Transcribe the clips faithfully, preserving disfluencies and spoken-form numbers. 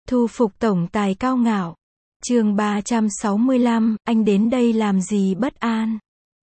Thu phục tổng tài cao ngạo. Chương ba trăm sáu mươi lăm, anh đến đây làm gì bất an?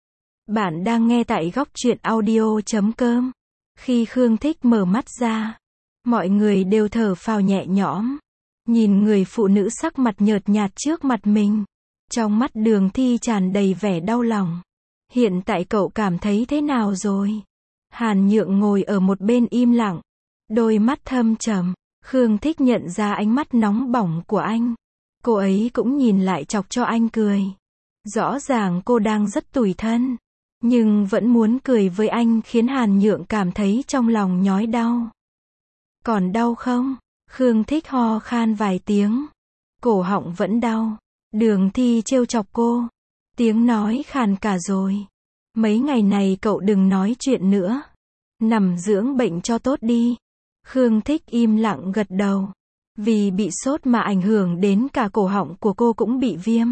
Bạn đang nghe tại góc truyện audio chấm com. Khi Khương Thích mở mắt ra, mọi người đều thở phào nhẹ nhõm. Nhìn người phụ nữ sắc mặt nhợt nhạt trước mặt mình. Trong mắt Đường Thi tràn đầy vẻ đau lòng. Hiện tại cậu cảm thấy thế nào rồi? Hàn Nhượng ngồi ở một bên im lặng. Đôi mắt thâm trầm. Khương Thích nhận ra ánh mắt nóng bỏng của anh. Cô ấy cũng nhìn lại chọc cho anh cười. Rõ ràng cô đang rất tủi thân. Nhưng vẫn muốn cười với anh khiến Hàn Nhượng cảm thấy trong lòng nhói đau. Còn đau không? Khương Thích ho khan vài tiếng. Cổ họng vẫn đau. Đường Thi trêu chọc cô. Tiếng nói khàn cả rồi. Mấy ngày này cậu đừng nói chuyện nữa. Nằm dưỡng bệnh cho tốt đi. Khương Thích im lặng gật đầu. Vì bị sốt mà ảnh hưởng đến cả cổ họng của cô cũng bị viêm.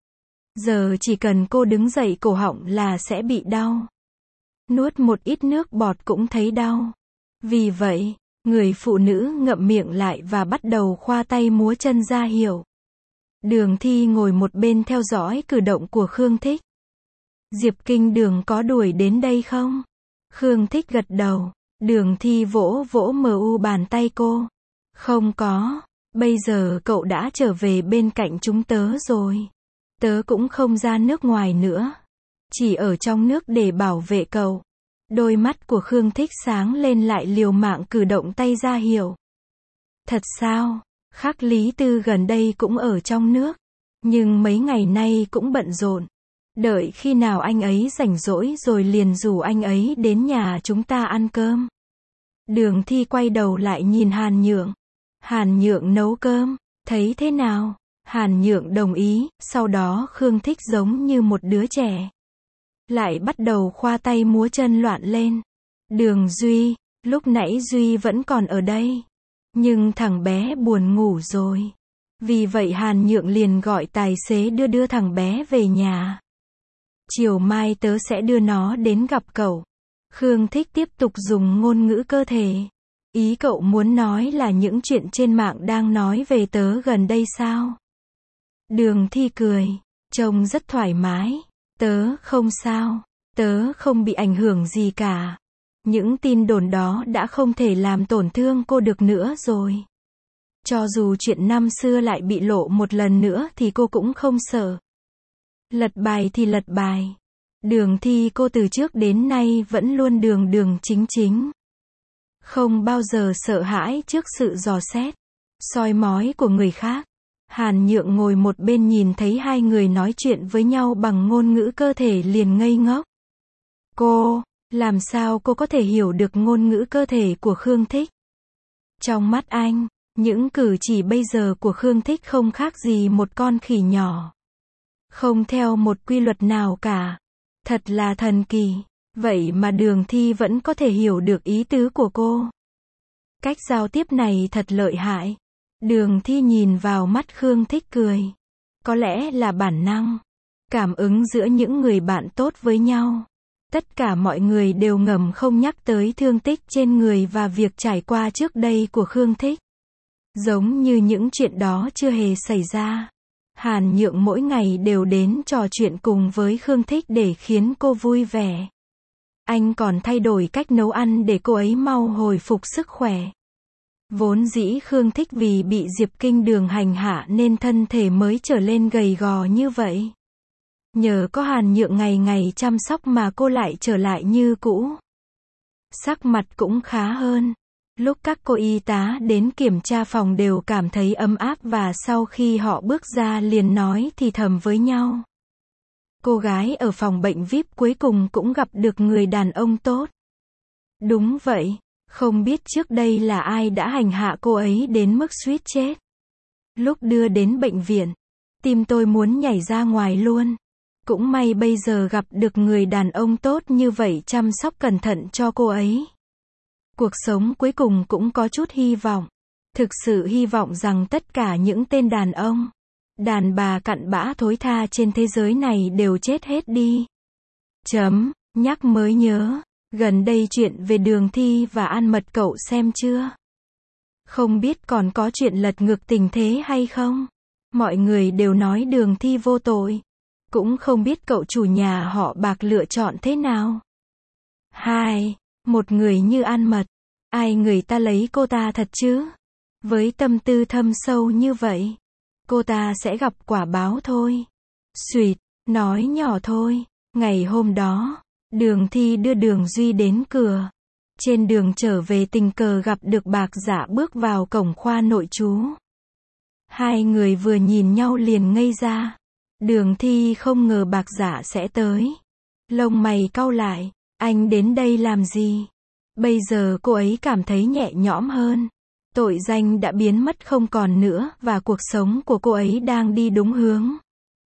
Giờ chỉ cần cô đứng dậy cổ họng là sẽ bị đau. Nuốt một ít nước bọt cũng thấy đau. Vì vậy, người phụ nữ ngậm miệng lại và bắt đầu khoa tay múa chân ra hiệu. Đường Thi ngồi một bên theo dõi cử động của Khương Thích. Diệp Kinh Đường có đuổi đến đây không? Khương Thích gật đầu. Đường Thi vỗ vỗ mờ u bàn tay cô. Không có, bây giờ cậu đã trở về bên cạnh chúng tớ rồi. Tớ cũng không ra nước ngoài nữa. Chỉ ở trong nước để bảo vệ cậu. Đôi mắt của Khương Thích sáng lên lại liều mạng cử động tay ra hiệu. Thật sao? Khắc Lý Tư gần đây cũng ở trong nước. Nhưng mấy ngày nay cũng bận rộn. Đợi khi nào anh ấy rảnh rỗi rồi liền rủ anh ấy đến nhà chúng ta ăn cơm. Đường Thi quay đầu lại nhìn Hàn Nhượng. Hàn Nhượng nấu cơm, thấy thế nào? Hàn Nhượng đồng ý, sau đó Khương Thích giống như một đứa trẻ. Lại bắt đầu khoa tay múa chân loạn lên. Đường Duy, lúc nãy Duy vẫn còn ở đây. Nhưng thằng bé buồn ngủ rồi. Vì vậy Hàn Nhượng liền gọi tài xế đưa đưa thằng bé về nhà. Chiều mai tớ sẽ đưa nó đến gặp cậu. Khương Thích tiếp tục dùng ngôn ngữ cơ thể. Ý cậu muốn nói là những chuyện trên mạng đang nói về tớ gần đây sao? Đường Thi cười. Trông rất thoải mái. Tớ không sao. Tớ không bị ảnh hưởng gì cả. Những tin đồn đó đã không thể làm tổn thương cô được nữa rồi. Cho dù chuyện năm xưa lại bị lộ một lần nữa thì cô cũng không sợ. Lật bài thì lật bài. Đường Thi cô từ trước đến nay vẫn luôn đường đường chính chính. Không bao giờ sợ hãi trước sự dò xét, soi mói của người khác. Hàn Nhượng ngồi một bên nhìn thấy hai người nói chuyện với nhau bằng ngôn ngữ cơ thể liền ngây ngốc. Cô, làm sao cô có thể hiểu được ngôn ngữ cơ thể của Khương Thích? Trong mắt anh, những cử chỉ bây giờ của Khương Thích không khác gì một con khỉ nhỏ. Không theo một quy luật nào cả. Thật là thần kỳ. Vậy mà Đường Thi vẫn có thể hiểu được ý tứ của cô. Cách giao tiếp này thật lợi hại. Đường Thi nhìn vào mắt Khương Thích cười. Có lẽ là bản năng. Cảm ứng giữa những người bạn tốt với nhau. Tất cả mọi người đều ngầm không nhắc tới thương tích trên người và việc trải qua trước đây của Khương Thích. Giống như những chuyện đó chưa hề xảy ra. Hàn Nhượng mỗi ngày đều đến trò chuyện cùng với Khương Thích để khiến cô vui vẻ. Anh còn thay đổi cách nấu ăn để cô ấy mau hồi phục sức khỏe. Vốn dĩ Khương Thích vì bị Diệp Kinh Đường hành hạ nên thân thể mới trở lên gầy gò như vậy. Nhờ có Hàn Nhượng ngày ngày chăm sóc mà cô lại trở lại như cũ. Sắc mặt cũng khá hơn. Lúc các cô y tá đến kiểm tra phòng đều cảm thấy ấm áp và sau khi họ bước ra liền nói thì thầm với nhau. Cô gái ở phòng bệnh vi ai pi cuối cùng cũng gặp được người đàn ông tốt. Đúng vậy, không biết trước đây là ai đã hành hạ cô ấy đến mức suýt chết. Lúc đưa đến bệnh viện, tim tôi muốn nhảy ra ngoài luôn. Cũng may bây giờ gặp được người đàn ông tốt như vậy chăm sóc cẩn thận cho cô ấy. Cuộc sống cuối cùng cũng có chút hy vọng. Thực sự hy vọng rằng tất cả những tên đàn ông, đàn bà cặn bã thối tha trên thế giới này đều chết hết đi. Chấm, nhắc mới nhớ, gần đây chuyện về Đường Thi và An Mật cậu xem chưa? Không biết còn có chuyện lật ngược tình thế hay không? Mọi người đều nói Đường Thi vô tội. Cũng không biết cậu chủ nhà họ Bạc lựa chọn thế nào. Hai, một người như An Mật. Ai người ta lấy cô ta thật chứ? Với tâm tư thâm sâu như vậy, cô ta sẽ gặp quả báo thôi. Xuỵt, nói nhỏ thôi. Ngày hôm đó, Đường Thi đưa Đường Duy đến cửa. Trên đường trở về tình cờ gặp được Bạc Dạ bước vào cổng khoa nội trú. Hai người vừa nhìn nhau liền ngây ra. Đường Thi không ngờ Bạc Dạ sẽ tới. Lông mày cau lại, anh đến đây làm gì? Bây giờ cô ấy cảm thấy nhẹ nhõm hơn. Tội danh đã biến mất không còn nữa và cuộc sống của cô ấy đang đi đúng hướng.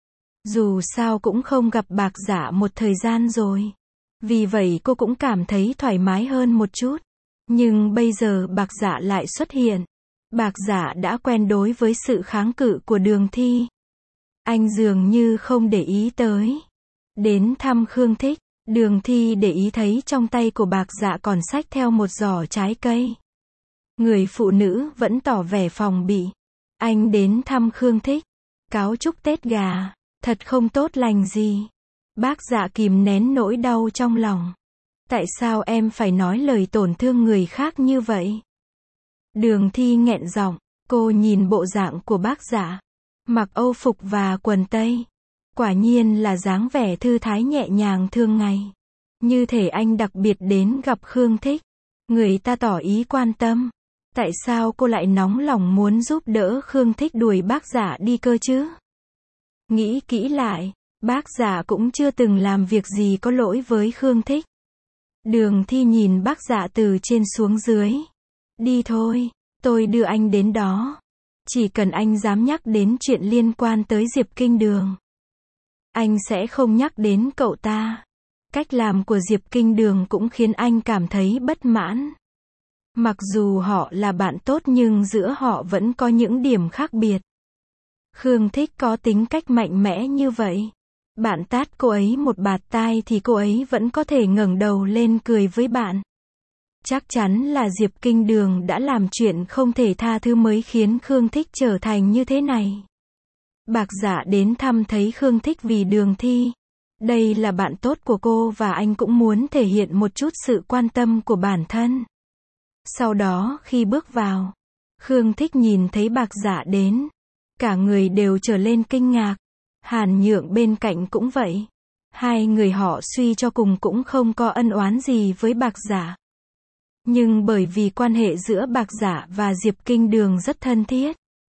Dù sao cũng không gặp Bạc Dạ một thời gian rồi. Vì vậy cô cũng cảm thấy thoải mái hơn một chút. Nhưng bây giờ Bạc Dạ lại xuất hiện. Bạc Dạ đã quen đối với sự kháng cự của Đường Thi. Anh dường như không để ý tới. Đến thăm Khương Thích, Đường Thi để ý thấy trong tay của Bạc Dạ còn xách theo một giỏ trái cây. Người phụ nữ vẫn tỏ vẻ phòng bị. Anh đến thăm Khương Thích. Cáo chúc Tết gà. Thật không tốt lành gì. Bác Dạ kìm nén nỗi đau trong lòng. Tại sao em phải nói lời tổn thương người khác như vậy? Đường Thi nghẹn giọng. Cô nhìn bộ dạng của bác Dạ. Mặc âu phục và quần tây. Quả nhiên là dáng vẻ thư thái nhẹ nhàng thường ngày. Như thể anh đặc biệt đến gặp Khương Thích. Người ta tỏ ý quan tâm. Tại sao cô lại nóng lòng muốn giúp đỡ Khương Thích đuổi bác Dạ đi cơ chứ? Nghĩ kỹ lại, bác Dạ cũng chưa từng làm việc gì có lỗi với Khương Thích. Đường Thi nhìn bác Dạ từ trên xuống dưới. Đi thôi, tôi đưa anh đến đó. Chỉ cần anh dám nhắc đến chuyện liên quan tới Diệp Kinh Đường, anh sẽ không nhắc đến cậu ta. Cách làm của Diệp Kinh Đường cũng khiến anh cảm thấy bất mãn. Mặc dù họ là bạn tốt nhưng giữa họ vẫn có những điểm khác biệt. Khương Thích có tính cách mạnh mẽ như vậy. Bạn tát cô ấy một bạt tai thì cô ấy vẫn có thể ngẩng đầu lên cười với bạn. Chắc chắn là Diệp Kinh Đường đã làm chuyện không thể tha thứ mới khiến Khương Thích trở thành như thế này. Bạc Dạ đến thăm thấy Khương Thích vì Đường Thi. Đây là bạn tốt của cô và anh cũng muốn thể hiện một chút sự quan tâm của bản thân. Sau đó khi bước vào, Khương Thích nhìn thấy Bạc Dạ đến. Cả người đều trở lên kinh ngạc. Hàn Nhượng bên cạnh cũng vậy. Hai người họ suy cho cùng cũng không có ân oán gì với Bạc Dạ. Nhưng bởi vì quan hệ giữa Bạc Dạ và Diệp Kinh Đường rất thân thiết,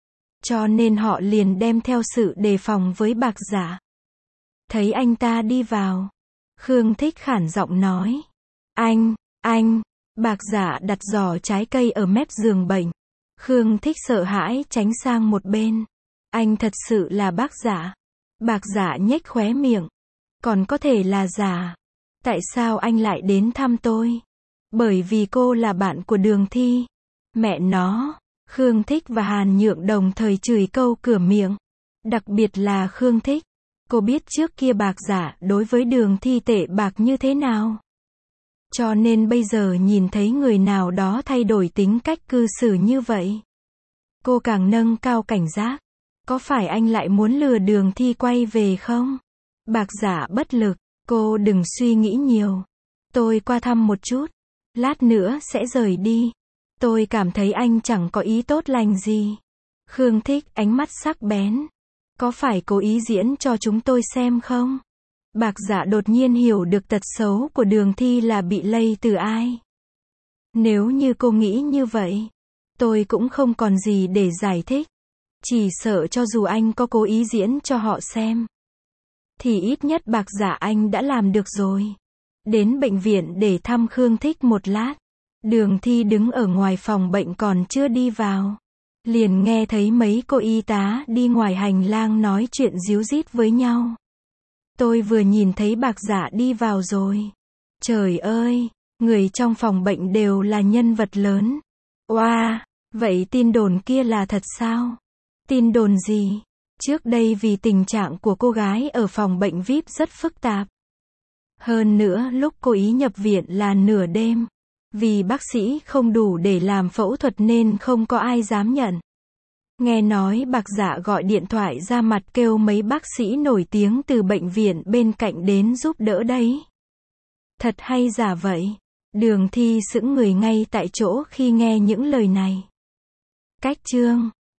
cho nên họ liền đem theo sự đề phòng với Bạc Dạ. Thấy anh ta đi vào, Khương Thích khản giọng nói. Anh, anh, Bạc Dạ đặt giỏ trái cây ở mép giường bệnh. Khương Thích sợ hãi tránh sang một bên. Anh thật sự là bác Dạ. Bạc Dạ nhếch khóe miệng. Còn có thể là giả. Tại sao anh lại đến thăm tôi? Bởi vì cô là bạn của Đường Thi. Mẹ nó. Khương Thích và Hàn Nhượng đồng thời chửi câu cửa miệng. Đặc biệt là Khương Thích. Cô biết trước kia Bạc Dạ đối với Đường Thi tệ bạc như thế nào. Cho nên bây giờ nhìn thấy người nào đó thay đổi tính cách cư xử như vậy, cô càng nâng cao cảnh giác. Có phải anh lại muốn lừa Đường Thi quay về không? Bạc Dạ bất lực. Cô đừng suy nghĩ nhiều. Tôi qua thăm một chút. Lát nữa sẽ rời đi. Tôi cảm thấy anh chẳng có ý tốt lành gì. Khương Thích ánh mắt sắc bén. Có phải cố ý diễn cho chúng tôi xem không? Bạc Dạ đột nhiên hiểu được tật xấu của Đường Thi là bị lây từ ai. Nếu như cô nghĩ như vậy, tôi cũng không còn gì để giải thích. Chỉ sợ cho dù anh có cố ý diễn cho họ xem, thì ít nhất Bạc Dạ anh đã làm được rồi. Đến bệnh viện để thăm Khương Thích một lát. Đường Thi đứng ở ngoài phòng bệnh còn chưa đi vào. Liền nghe thấy mấy cô y tá đi ngoài hành lang nói chuyện díu dít với nhau. Tôi vừa nhìn thấy Bạc Dạ đi vào rồi. Trời ơi, người trong phòng bệnh đều là nhân vật lớn. Oa, wow, vậy tin đồn kia là thật sao? Tin đồn gì? Trước đây vì tình trạng của cô gái ở phòng bệnh vi ai pi rất phức tạp. Hơn nữa lúc cô ý nhập viện là nửa đêm. Vì bác sĩ không đủ để làm phẫu thuật nên không có ai dám nhận. Nghe nói Bạc Dạ gọi điện thoại ra mặt kêu mấy bác sĩ nổi tiếng từ bệnh viện bên cạnh đến giúp đỡ đấy. Thật hay giả vậy? Đường Thi sững người ngay tại chỗ khi nghe những lời này. Cách chương